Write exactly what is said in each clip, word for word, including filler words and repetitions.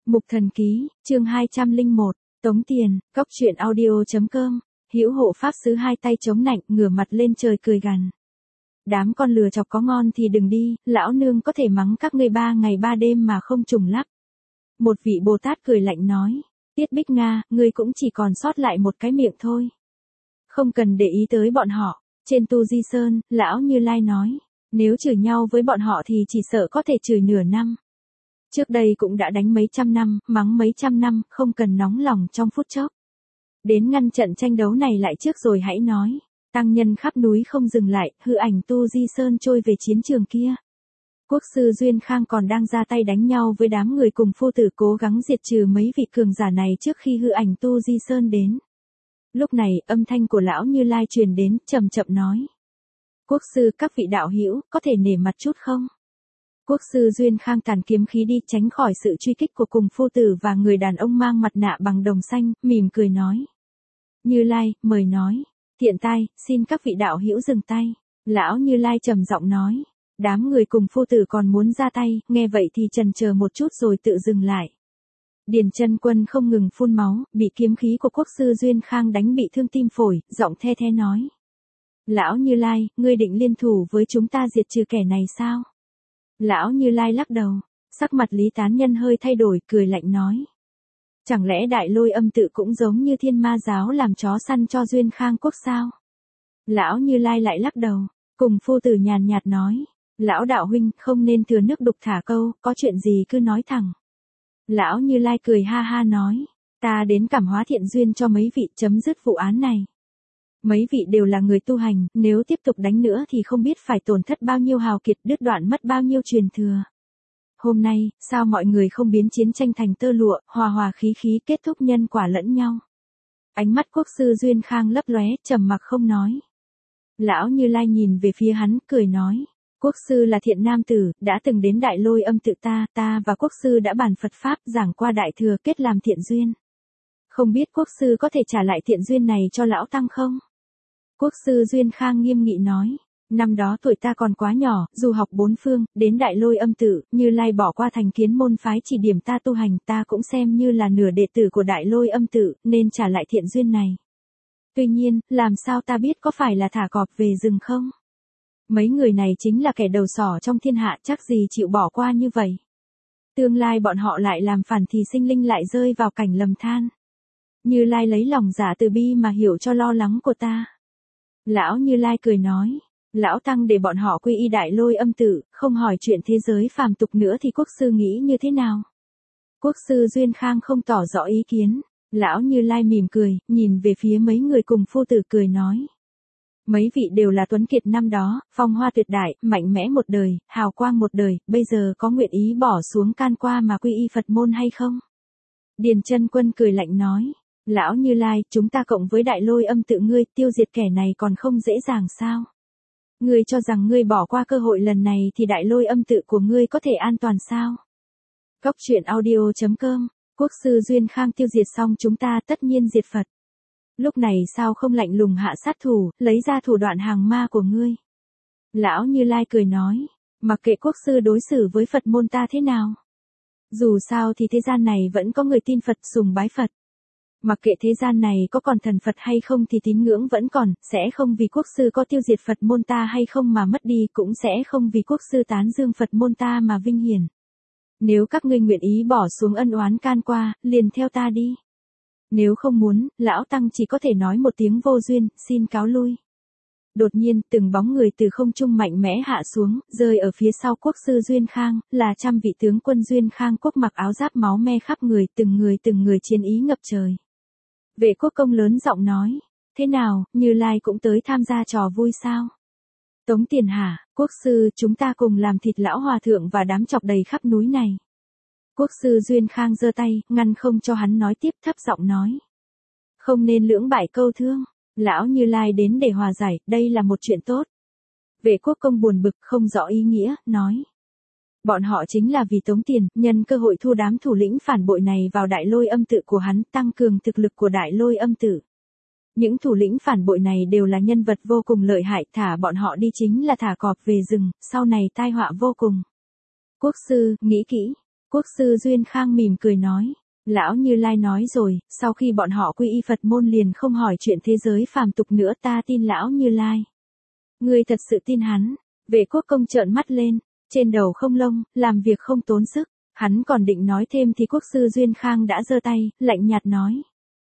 Mục Thần Ký, chương hai trăm lẻ một, Tống Tiền, Cóc truyện audio.com, hữu hộ pháp sứ hai tay chống nạnh, ngửa mặt lên trời cười gằn. Đám con lừa chọc có ngon thì đừng đi, lão nương có thể mắng các ngươi ba ngày ba đêm mà không trùng lắp. Một vị Bồ Tát cười lạnh nói, Tiết Bích Nga, ngươi cũng chỉ còn sót lại một cái miệng thôi. Không cần để ý tới bọn họ. Trên Tu Di Sơn, lão Như Lai nói, nếu chửi nhau với bọn họ thì chỉ sợ có thể chửi nửa năm. Trước đây cũng đã đánh mấy trăm năm, mắng mấy trăm năm, không cần nóng lòng trong phút chốc. Đến ngăn trận tranh đấu này lại trước rồi hãy nói. Tăng nhân khắp núi không dừng lại, hư ảnh Tu Di Sơn trôi về chiến trường kia. Quốc sư Duyên Khang còn đang ra tay đánh nhau với đám người cùng phu tử cố gắng diệt trừ mấy vị cường giả này trước khi hư ảnh Tu Di Sơn đến. Lúc này, âm thanh của lão Như Lai truyền đến, chậm chậm nói. Quốc sư, các vị đạo hữu, có thể nể mặt chút không? Quốc sư Duyên Khang tàn kiếm khí đi tránh khỏi sự truy kích của cùng phu tử và người đàn ông mang mặt nạ bằng đồng xanh, mỉm cười nói. Như Lai, mời nói. Thiện tai, xin các vị đạo hữu dừng tay. Lão Như Lai trầm giọng nói. Đám người cùng phu tử còn muốn ra tay, nghe vậy thì chần chờ một chút rồi tự dừng lại. Điền Chân Quân không ngừng phun máu, bị kiếm khí của quốc sư Duyên Khang đánh bị thương tim phổi, giọng the the nói. Lão Như Lai, ngươi định liên thủ với chúng ta diệt trừ kẻ này sao? Lão Như Lai lắc đầu, sắc mặt Lý Tán Nhân hơi thay đổi, cười lạnh nói. Chẳng lẽ Đại Lôi Âm Tự cũng giống như Thiên Ma giáo làm chó săn cho Duyên Khang quốc sao? Lão Như Lai lại lắc đầu, cùng phu tử nhàn nhạt nói. Lão đạo huynh, không nên thừa nước đục thả câu, có chuyện gì cứ nói thẳng. Lão Như Lai cười ha ha nói, ta đến cảm hóa thiện duyên cho mấy vị chấm dứt vụ án này. Mấy vị đều là người tu hành, nếu tiếp tục đánh nữa thì không biết phải tổn thất bao nhiêu hào kiệt, đứt đoạn mất bao nhiêu truyền thừa. Hôm nay, sao mọi người không biến chiến tranh thành tơ lụa, hòa hòa khí khí kết thúc nhân quả lẫn nhau. Ánh mắt quốc sư Duyên Khang lấp lóe, trầm mặc không nói. Lão Như Lai nhìn về phía hắn, cười nói. Quốc sư là thiện nam tử, đã từng đến Đại Lôi Âm Tự ta, ta và quốc sư đã bàn Phật Pháp giảng qua đại thừa kết làm thiện duyên. Không biết quốc sư có thể trả lại thiện duyên này cho lão tăng không? Quốc sư Duyên Khang nghiêm nghị nói, năm đó tuổi ta còn quá nhỏ, dù học bốn phương, đến Đại Lôi Âm Tự, Như Lai bỏ qua thành kiến môn phái chỉ điểm ta tu hành, ta cũng xem như là nửa đệ tử của Đại Lôi Âm Tự, nên trả lại thiện duyên này. Tuy nhiên, làm sao ta biết có phải là thả cọp về rừng không? Mấy người này chính là kẻ đầu sỏ trong thiên hạ, chắc gì chịu bỏ qua như vậy. Tương lai bọn họ lại làm phản thì sinh linh lại rơi vào cảnh lầm than. Như Lai lấy lòng giả từ bi mà hiểu cho lo lắng của ta. Lão Như Lai cười nói, lão tăng để bọn họ quy y Đại Lôi Âm Tự, không hỏi chuyện thế giới phàm tục nữa thì quốc sư nghĩ như thế nào? Quốc sư Duyên Khang không tỏ rõ ý kiến. Lão Như Lai mỉm cười, nhìn về phía mấy người cùng phu tử cười nói. Mấy vị đều là tuấn kiệt năm đó, phong hoa tuyệt đại, mạnh mẽ một đời, hào quang một đời, bây giờ có nguyện ý bỏ xuống can qua mà quy y Phật môn hay không? Điền Chân Quân cười lạnh nói, lão Như Lai, chúng ta cộng với Đại Lôi Âm Tự ngươi, tiêu diệt kẻ này còn không dễ dàng sao? Ngươi cho rằng ngươi bỏ qua cơ hội lần này thì Đại Lôi Âm Tự của ngươi có thể an toàn sao? Cóc truyện audio.com, quốc sư Duyên Khang tiêu diệt xong chúng ta tất nhiên diệt Phật. Lúc này sao không lạnh lùng hạ sát thủ, lấy ra thủ đoạn hàng ma của ngươi? Lão Như Lai cười nói, mặc kệ quốc sư đối xử với Phật môn ta thế nào. Dù sao thì thế gian này vẫn có người tin Phật sùng bái Phật. Mặc kệ thế gian này có còn thần Phật hay không thì tín ngưỡng vẫn còn, sẽ không vì quốc sư có tiêu diệt Phật môn ta hay không mà mất đi, cũng sẽ không vì quốc sư tán dương Phật môn ta mà vinh hiển. Nếu các ngươi nguyện ý bỏ xuống ân oán can qua, liền theo ta đi. Nếu không muốn, lão tăng chỉ có thể nói một tiếng vô duyên, xin cáo lui. Đột nhiên, từng bóng người từ không trung mạnh mẽ hạ xuống, rơi ở phía sau quốc sư Duyên Khang, là trăm vị tướng quân Duyên Khang quốc mặc áo giáp máu me khắp người, từng người từng người chiến ý ngập trời. Vệ quốc công lớn giọng nói, thế nào, Như Lai cũng tới tham gia trò vui sao? Tống Tiền hả, quốc sư, chúng ta cùng làm thịt lão hòa thượng và đám chọc đầy khắp núi này. Quốc sư Duyên Khang giơ tay, ngăn không cho hắn nói tiếp, thấp giọng nói. Không nên lưỡng bại câu thương, lão Như Lai đến để hòa giải, đây là một chuyện tốt. Vệ quốc công buồn bực, không rõ ý nghĩa, nói. Bọn họ chính là vì tống tiền, nhân cơ hội thu đám thủ lĩnh phản bội này vào Đại Lôi Âm Tự của hắn, tăng cường thực lực của Đại Lôi Âm Tự. Những thủ lĩnh phản bội này đều là nhân vật vô cùng lợi hại, thả bọn họ đi chính là thả cọp về rừng, sau này tai họa vô cùng. Quốc sư, nghĩ kỹ. Quốc sư Duyên Khang mỉm cười nói. Lão Như Lai nói rồi, sau khi bọn họ quy y Phật môn liền không hỏi chuyện thế giới phàm tục nữa, ta tin Lão Như Lai. Ngươi thật sự tin hắn? Vệ quốc công trợn mắt lên, trên đầu không lông, làm việc không tốn sức. Hắn còn định nói thêm thì quốc sư Duyên Khang đã giơ tay, lạnh nhạt nói.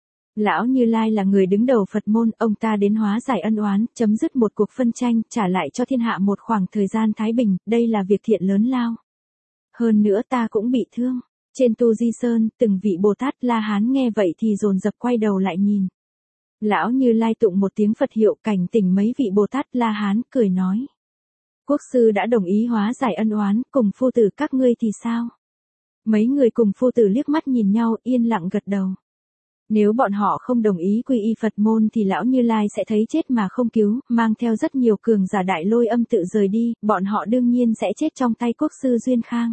Lão Như Lai là người đứng đầu Phật môn, ông ta đến hóa giải ân oán, chấm dứt một cuộc phân tranh, trả lại cho thiên hạ một khoảng thời gian thái bình, đây là việc thiện lớn lao. Hơn nữa ta cũng bị thương. Trên Tu Di Sơn, từng vị Bồ Tát La Hán nghe vậy thì dồn dập quay đầu lại nhìn. Lão Như Lai tụng một tiếng Phật hiệu cảnh tỉnh mấy vị Bồ Tát La Hán, cười nói. Quốc sư đã đồng ý hóa giải ân oán, cùng phu tử các ngươi thì sao? Mấy người cùng phu tử liếc mắt nhìn nhau, yên lặng gật đầu. Nếu bọn họ không đồng ý quy y Phật môn thì Lão Như Lai sẽ thấy chết mà không cứu, mang theo rất nhiều cường giả Đại Lôi Âm Tự rời đi, bọn họ đương nhiên sẽ chết trong tay quốc sư Duyên Khang.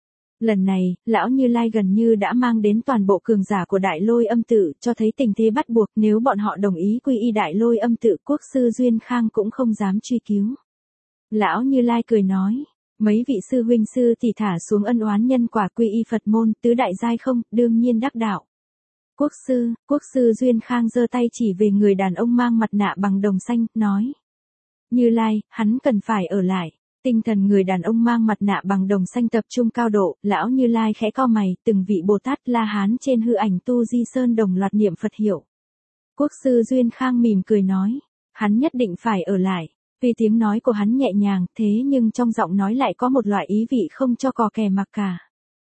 Lần này, Lão Như Lai gần như đã mang đến toàn bộ cường giả của Đại Lôi Âm Tự, cho thấy tình thế bắt buộc, nếu bọn họ đồng ý quy y Đại Lôi Âm Tự, quốc sư Duyên Khang cũng không dám truy cứu. Lão Như Lai cười nói, mấy vị sư huynh sư thì thả xuống ân oán nhân quả, quy y Phật môn, tứ đại giai không, đương nhiên đắc đạo. Quốc sư, quốc sư Duyên Khang giơ tay chỉ về người đàn ông mang mặt nạ bằng đồng xanh, nói. Như Lai, hắn cần phải ở lại. Tinh thần người đàn ông mang mặt nạ bằng đồng xanh tập trung cao độ, Lão Như Lai khẽ cau mày, từng vị Bồ Tát La Hán trên hư ảnh Tu Di Sơn đồng loạt niệm Phật hiệu. Quốc sư Duyên Khang mỉm cười nói, hắn nhất định phải ở lại. Vì tiếng nói của hắn nhẹ nhàng, thế nhưng trong giọng nói lại có một loại ý vị không cho cò kè mặc cả.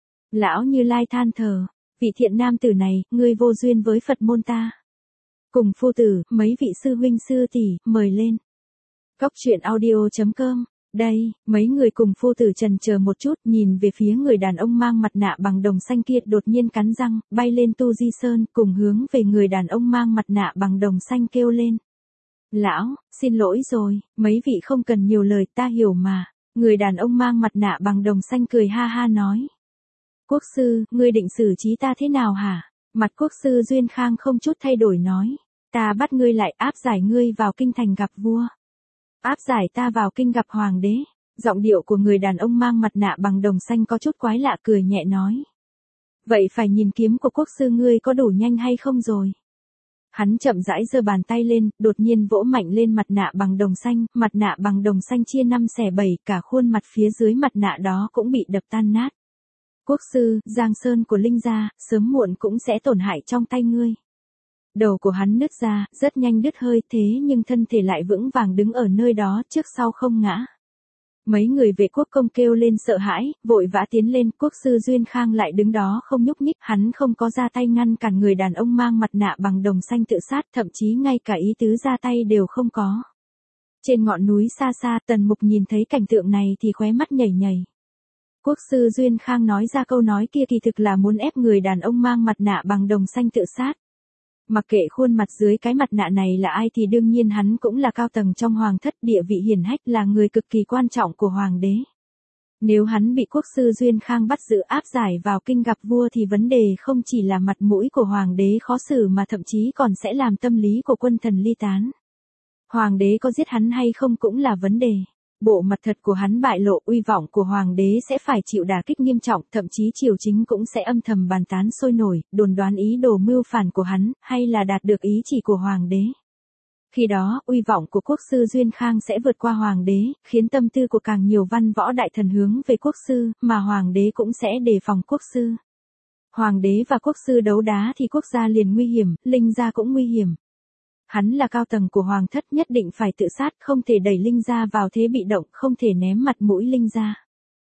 Lão Như Lai than thở, vị thiện nam tử này, ngươi vô duyên với Phật môn ta. Cùng phu tử, mấy vị sư huynh sư tỷ, mời lên. Cóc truyện audio chấm com. Đây, mấy người cùng phu tử trần chờ một chút, nhìn về phía người đàn ông mang mặt nạ bằng đồng xanh kia, đột nhiên cắn răng, bay lên Tu Di Sơn, cùng hướng về người đàn ông mang mặt nạ bằng đồng xanh kêu lên. Lão, xin lỗi rồi, mấy vị không cần nhiều lời, ta hiểu mà. Người đàn ông mang mặt nạ bằng đồng xanh cười ha ha nói. Quốc sư, ngươi định xử trí ta thế nào hả? Mặt quốc sư Duyên Khang không chút thay đổi nói. Ta bắt ngươi lại, áp giải ngươi vào kinh thành gặp vua. Áp giải ta vào kinh gặp hoàng đế. Giọng điệu của người đàn ông mang mặt nạ bằng đồng xanh có chút quái lạ, cười nhẹ nói. Vậy phải nhìn kiếm của quốc sư ngươi có đủ nhanh hay không rồi. Hắn chậm rãi giơ bàn tay lên, đột nhiên vỗ mạnh lên mặt nạ bằng đồng xanh, mặt nạ bằng đồng xanh chia năm xẻ bảy, cả khuôn mặt phía dưới mặt nạ đó cũng bị đập tan nát. Quốc sư, Giang Sơn của Linh gia, sớm muộn cũng sẽ tổn hại trong tay ngươi. Đầu của hắn nứt ra, rất nhanh đứt hơi, thế nhưng thân thể lại vững vàng đứng ở nơi đó, trước sau không ngã. Mấy người vệ quốc công kêu lên sợ hãi, vội vã tiến lên, quốc sư Duyên Khang lại đứng đó không nhúc nhích, hắn không có ra tay ngăn cản người đàn ông mang mặt nạ bằng đồng xanh tự sát, thậm chí ngay cả ý tứ ra tay đều không có. Trên ngọn núi xa xa, Tần Mục nhìn thấy cảnh tượng này thì khóe mắt nhảy nhảy. Quốc sư Duyên Khang nói ra câu nói kia kỳ thực là muốn ép người đàn ông mang mặt nạ bằng đồng xanh tự sát. Mặc kệ khuôn mặt dưới cái mặt nạ này là ai thì đương nhiên hắn cũng là cao tầng trong hoàng thất, địa vị hiển hách, là người cực kỳ quan trọng của hoàng đế. Nếu hắn bị quốc sư Duyên Khang bắt giữ áp giải vào kinh gặp vua thì vấn đề không chỉ là mặt mũi của hoàng đế khó xử mà thậm chí còn sẽ làm tâm lý của quân thần ly tán. Hoàng đế có giết hắn hay không cũng là vấn đề. Bộ mặt thật của hắn bại lộ, uy vọng của hoàng đế sẽ phải chịu đả kích nghiêm trọng, thậm chí triều chính cũng sẽ âm thầm bàn tán sôi nổi, đồn đoán ý đồ mưu phản của hắn, hay là đạt được ý chỉ của hoàng đế. Khi đó, uy vọng của quốc sư Duyên Khang sẽ vượt qua hoàng đế, khiến tâm tư của càng nhiều văn võ đại thần hướng về quốc sư, mà hoàng đế cũng sẽ đề phòng quốc sư. Hoàng đế và quốc sư đấu đá thì quốc gia liền nguy hiểm, Linh gia cũng nguy hiểm. Hắn là cao tầng của hoàng thất, nhất định phải tự sát, không thể đẩy Linh gia vào thế bị động, không thể ném mặt mũi Linh gia.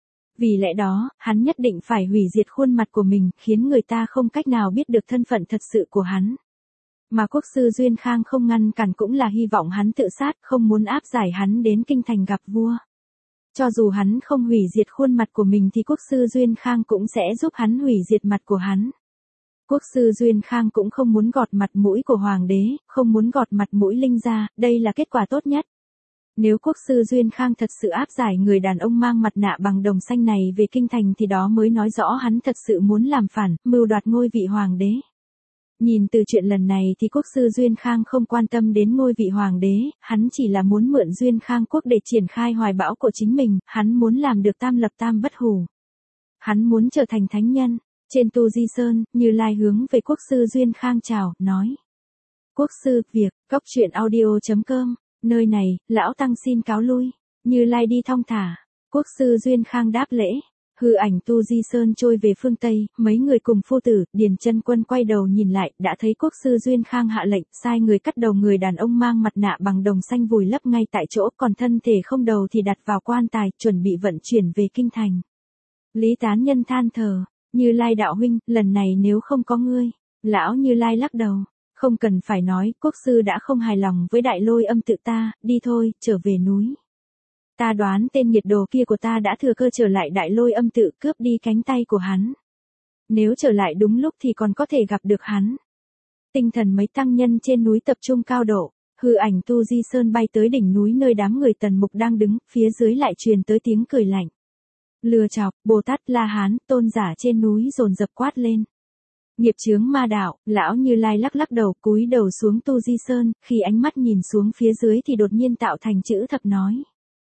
Vì lẽ đó, hắn nhất định phải hủy diệt khuôn mặt của mình, khiến người ta không cách nào biết được thân phận thật sự của hắn. Mà quốc sư Duyên Khang không ngăn cản cũng là hy vọng hắn tự sát, không muốn áp giải hắn đến kinh thành gặp vua. Cho dù hắn không hủy diệt khuôn mặt của mình thì quốc sư Duyên Khang cũng sẽ giúp hắn hủy diệt mặt của hắn. Quốc sư Duyên Khang cũng không muốn gọt mặt mũi của hoàng đế, không muốn gọt mặt mũi Linh gia, đây là kết quả tốt nhất. Nếu quốc sư Duyên Khang thật sự áp giải người đàn ông mang mặt nạ bằng đồng xanh này về kinh thành thì đó mới nói rõ hắn thật sự muốn làm phản, mưu đoạt ngôi vị hoàng đế. Nhìn từ chuyện lần này thì quốc sư Duyên Khang không quan tâm đến ngôi vị hoàng đế, hắn chỉ là muốn mượn Duyên Khang quốc để triển khai hoài bão của chính mình, hắn muốn làm được tam lập tam bất hủ. Hắn muốn trở thành thánh nhân. Trên Tu Di Sơn, Như Lai hướng về quốc sư Duyên Khang chào, nói. Quốc sư, việc, góc truyện audio.com, nơi này, lão tăng xin cáo lui. Như Lai đi thong thả. Quốc sư Duyên Khang đáp lễ. Hư ảnh Tu Di Sơn trôi về phương Tây, mấy người cùng phu tử, Điền Chân Quân quay đầu nhìn lại, đã thấy quốc sư Duyên Khang hạ lệnh, sai người cắt đầu người đàn ông mang mặt nạ bằng đồng xanh vùi lấp ngay tại chỗ, còn thân thể không đầu thì đặt vào quan tài, chuẩn bị vận chuyển về kinh thành. Lý Tán Nhân than thở, Như Lai đạo huynh, lần này nếu không có ngươi. Lão Như Lai lắc đầu, không cần phải nói, quốc sư đã không hài lòng với Đại Lôi Âm tự ta, đi thôi, trở về núi. Ta đoán tên nghiệt đồ kia của ta đã thừa cơ trở lại Đại Lôi Âm tự, cướp đi cánh tay của hắn. Nếu trở lại đúng lúc thì còn có thể gặp được hắn. Tinh thần mấy tăng nhân trên núi tập trung cao độ, hư ảnh Tu Di Sơn bay tới đỉnh núi nơi đám người Tần Mục đang đứng, phía dưới lại truyền tới tiếng cười lạnh. Lừa chọc, Bồ Tát La Hán, tôn giả trên núi dồn dập quát lên. Nghiệp chướng ma đạo, lão Như Lai lắc lắc đầu, cúi đầu xuống Tu Di Sơn, khi ánh mắt nhìn xuống phía dưới thì đột nhiên tạo thành chữ thập nói.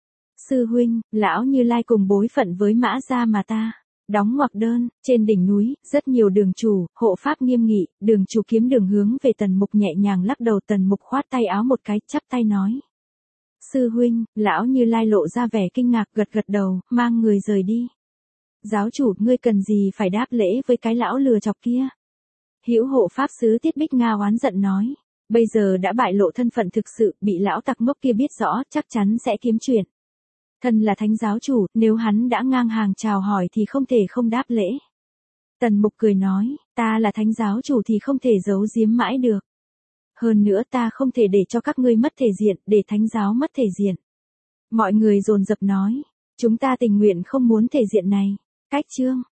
Sư huynh, lão Như Lai cùng bối phận với Mã gia mà ta. Đóng ngoặc đơn, trên đỉnh núi, rất nhiều đường chủ, hộ pháp nghiêm nghị, đường chủ kiếm đường hướng về Tần Mục nhẹ nhàng lắc đầu. Tần Mục khoát tay áo một cái, chắp tay nói. Sư huynh, lão Như Lai lộ ra vẻ kinh ngạc, gật gật đầu, mang người rời đi. Giáo chủ, ngươi cần gì phải đáp lễ với cái lão lừa chọc kia? Hữu hộ pháp sứ Tiết Bích Nga oán giận nói. Bây giờ đã bại lộ thân phận thực sự, bị lão tặc ngốc kia biết rõ, chắc chắn sẽ kiếm chuyện. Thân là thánh giáo chủ, nếu hắn đã ngang hàng chào hỏi thì không thể không đáp lễ. Tần Mục cười nói, ta là thánh giáo chủ thì không thể giấu giếm mãi được. Hơn nữa ta không thể để cho các ngươi mất thể diện, để thánh giáo mất thể diện. Mọi người dồn dập nói, chúng ta tình nguyện không muốn thể diện này. Cách chương.